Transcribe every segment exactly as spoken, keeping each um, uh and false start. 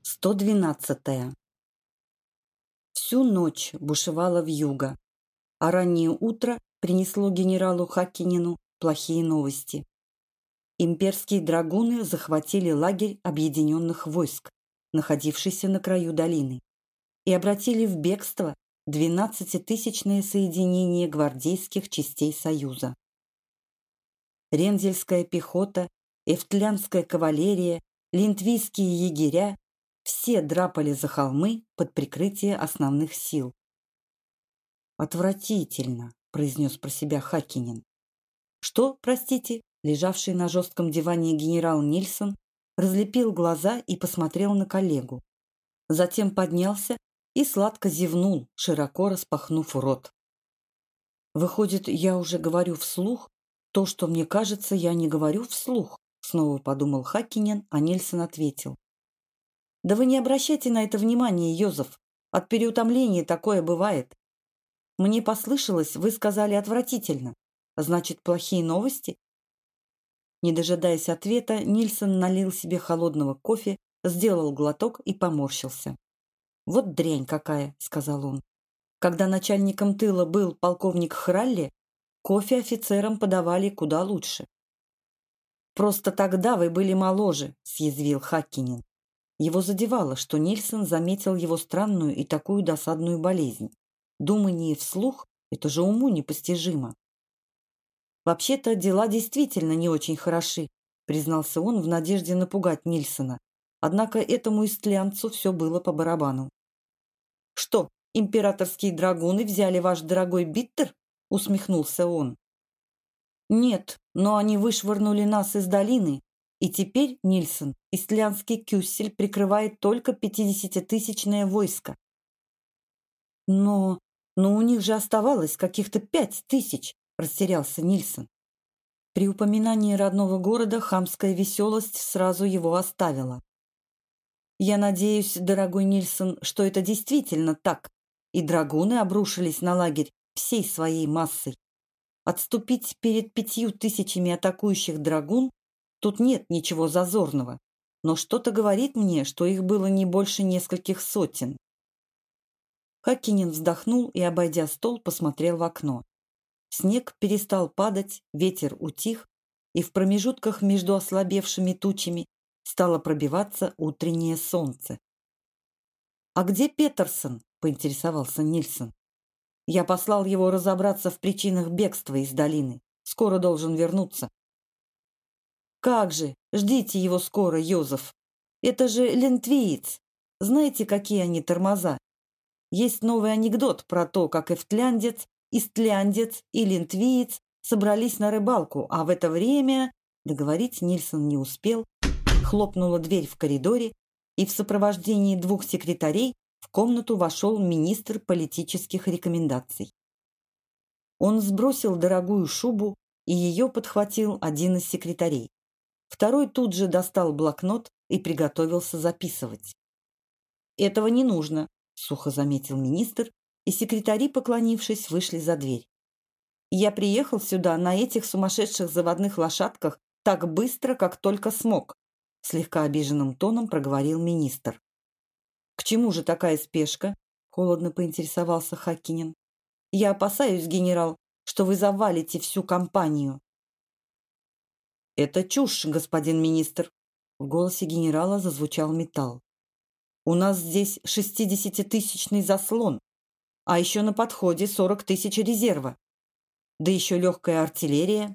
сто двенадцатая. Всю ночь бушевала вьюга, а раннее утро принесло генералу Хаккинену плохие новости. Имперские драгуны захватили лагерь объединенных войск, находившийся на краю долины, и обратили в бегство двенадцатитысячное соединение гвардейских частей Союза. Рензельская пехота, эфтлянская кавалерия, линтвийские егеря – все драпали за холмы под прикрытие основных сил. «Отвратительно», – произнес про себя Хаккинен. «Что, простите?» – лежавший на жестком диване генерал Нильсон разлепил глаза и посмотрел на коллегу. Затем поднялся и сладко зевнул, широко распахнув рот. «Выходит, я уже говорю вслух то, что мне кажется, я не говорю вслух», – снова подумал Хаккинен, а Нильсон ответил. «Да вы не обращайте на это внимания, Йозеф. От переутомления такое бывает. Мне послышалось, вы сказали отвратительно. Значит, плохие новости?» Не дожидаясь ответа, Нильсон налил себе холодного кофе, сделал глоток и поморщился. «Вот дрянь какая», — сказал он. «Когда начальником тыла был полковник Хралли, кофе офицерам подавали куда лучше». «Просто тогда вы были моложе», — съязвил Хаккинен. Его задевало, что Нильсон заметил его странную и такую досадную болезнь. Думание вслух – это же уму непостижимо. «Вообще-то дела действительно не очень хороши», – признался он в надежде напугать Нильсона. Однако этому истлянцу все было по барабану. «Что, императорские драгуны взяли ваш дорогой биттер?» – усмехнулся он. «Нет, но они вышвырнули нас из долины. И теперь, Нильсон, истлянский кюссель прикрывает только пятидесятитысячное войско». «Но, но у них же оставалось каких-то пять тысяч», – растерялся Нильсон. При упоминании родного города хамская веселость сразу его оставила. «Я надеюсь, дорогой Нильсон, что это действительно так, и драгуны обрушились на лагерь всей своей массой. Отступить перед пятью тысячами атакующих драгун тут нет ничего зазорного, но что-то говорит мне, что их было не больше нескольких сотен». Хаккинен вздохнул и, обойдя стол, посмотрел в окно. Снег перестал падать, ветер утих, и в промежутках между ослабевшими тучами стало пробиваться утреннее солнце. «А где Петерсон?» – поинтересовался Нильсон. «Я послал его разобраться в причинах бегства из долины. Скоро должен вернуться». «Как же! Ждите его скоро, Йозеф! Это же лентвиец! Знаете, какие они тормоза? Есть новый анекдот про то, как эфтляндец, истляндец и лентвиец собрались на рыбалку, а в это время...» Договорить Нильсон не успел. Хлопнула дверь в коридоре, и в сопровождении двух секретарей в комнату вошел министр политических рекомендаций. Он сбросил дорогую шубу, и ее подхватил один из секретарей. Второй тут же достал блокнот и приготовился записывать. «Этого не нужно», — сухо заметил министр, и секретари, поклонившись, вышли за дверь. «Я приехал сюда на этих сумасшедших заводных лошадках так быстро, как только смог», — слегка обиженным тоном проговорил министр. «К чему же такая спешка?» — холодно поинтересовался Хаккинен. «Я опасаюсь, генерал, что вы завалите всю кампанию». «Это чушь, господин министр», — в голосе генерала зазвучал металл. «У нас здесь шестидесятитысячный заслон, а еще на подходе сорок тысяч резерва. Да еще легкая артиллерия».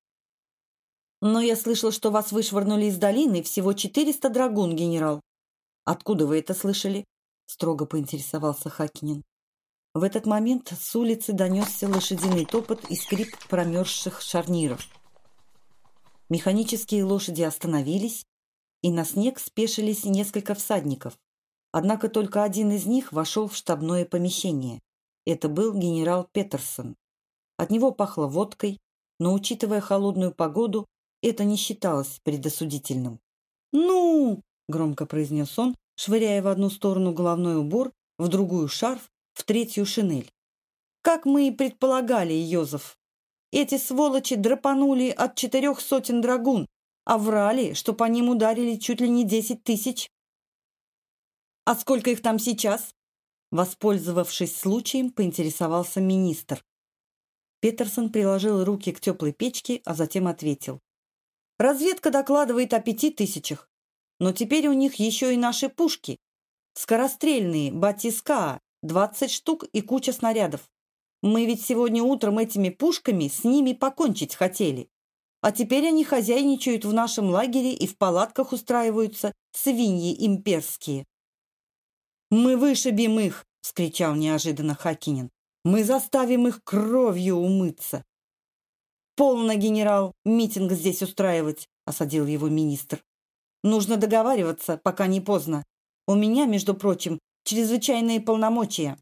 «Но я слышал, что вас вышвырнули из долины всего четыреста драгун, генерал». «Откуда вы это слышали?» — строго поинтересовался Хаккинен. В этот момент с улицы донесся лошадиный топот и скрип промерзших шарниров. Механические лошади остановились, и на снег спешились несколько всадников. Однако только один из них вошел в штабное помещение. Это был генерал Петерсон. От него пахло водкой, но, учитывая холодную погоду, это не считалось предосудительным. «Ну!» – громко произнес он, швыряя в одну сторону головной убор, в другую шарф, в третью шинель. «Как мы и предполагали, Йозеф! Эти сволочи драпанули от четырех сотен драгун, а врали, что по ним ударили чуть ли не десять тысяч». А сколько их там сейчас? Воспользовавшись случаем, поинтересовался министр. Петерсон приложил руки к теплой печке, а затем ответил. Разведка докладывает о пяти тысячах. Но теперь у них еще и наши пушки. Скорострельные, батискаа, двадцать штук и куча снарядов. Мы ведь сегодня утром этими пушками с ними покончить хотели. А теперь они хозяйничают в нашем лагере и в палатках устраиваются, свиньи имперские. «Мы вышибем их!» — вскричал неожиданно Хакинин. «Мы заставим их кровью умыться!» «Полно, генерал, митинг здесь устраивать!» — осадил его министр. «Нужно договариваться, пока не поздно. У меня, между прочим, чрезвычайные полномочия».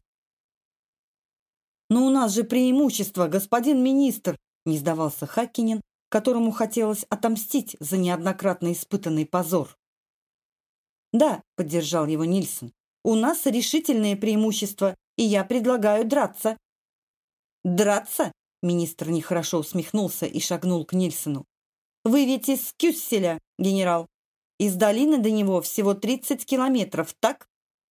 «Но у нас же преимущество, господин министр!» — не сдавался Хакинин, которому хотелось отомстить за неоднократно испытанный позор. «Да», — поддержал его Нильсон, — «у нас решительное преимущество, и я предлагаю драться». «Драться?» — министр нехорошо усмехнулся и шагнул к Нильсону. «Вы ведь из Кюсселя, генерал. Из долины до него всего тридцать километров, так?»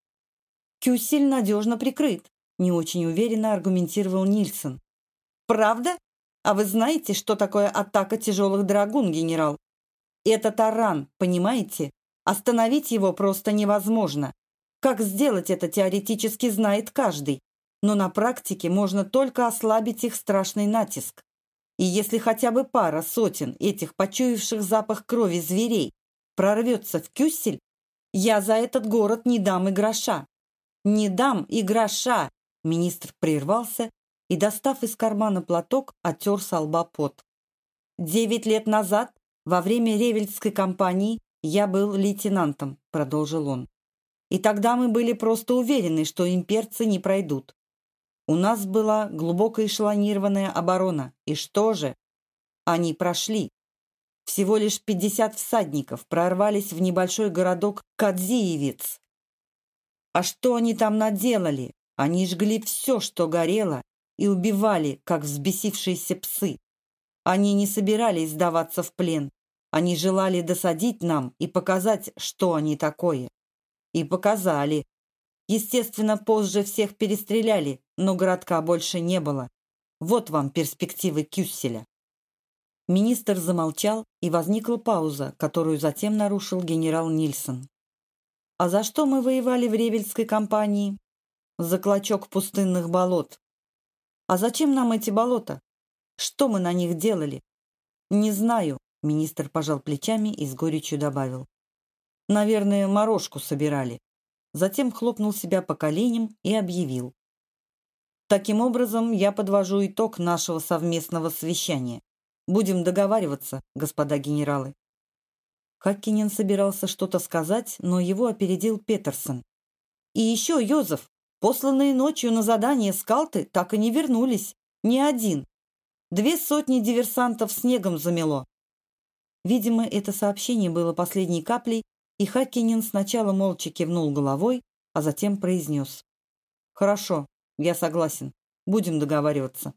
«Кюссель надежно прикрыт», — не очень уверенно аргументировал Нильсон. «Правда? А вы знаете, что такое атака тяжелых драгун, генерал? Это таран, понимаете? Остановить его просто невозможно. Как сделать это теоретически знает каждый, но на практике можно только ослабить их страшный натиск. И если хотя бы пара сотен этих почуявших запах крови зверей прорвется в Кюссель, я за этот город не дам и гроша. Не дам и гроша!» Министр прервался и, достав из кармана платок, оттер со лба пот. «Девять лет назад, во время Ревельской кампании, я был лейтенантом», — продолжил он. «И тогда мы были просто уверены, что имперцы не пройдут. У нас была глубоко эшелонированная оборона. И что же? Они прошли. Всего лишь пятьдесят всадников прорвались в небольшой городок Кадзиевец. А что они там наделали? Они жгли все, что горело, и убивали, как взбесившиеся псы. Они не собирались сдаваться в плен. Они желали досадить нам и показать, что они такое. И показали. Естественно, позже всех перестреляли, но городка больше не было. Вот вам перспективы Кюсселя». Министр замолчал, и возникла пауза, которую затем нарушил генерал Нильсон. «А за что мы воевали в Ревельской кампании?» «За клочок пустынных болот». «А зачем нам эти болота? Что мы на них делали?» «Не знаю», — министр пожал плечами и с горечью добавил. «Наверное, морожку собирали». Затем хлопнул себя по коленям и объявил. «Таким образом, я подвожу итог нашего совместного совещания. Будем договариваться, господа генералы». Хаккинен собирался что-то сказать, но его опередил Петерсон. «И еще, Йозеф, посланные ночью на задание скауты так и не вернулись. Ни один. Две сотни диверсантов снегом замело». Видимо, это сообщение было последней каплей, и Хаккинен сначала молча кивнул головой, а затем произнес. «Хорошо, я согласен. Будем договариваться».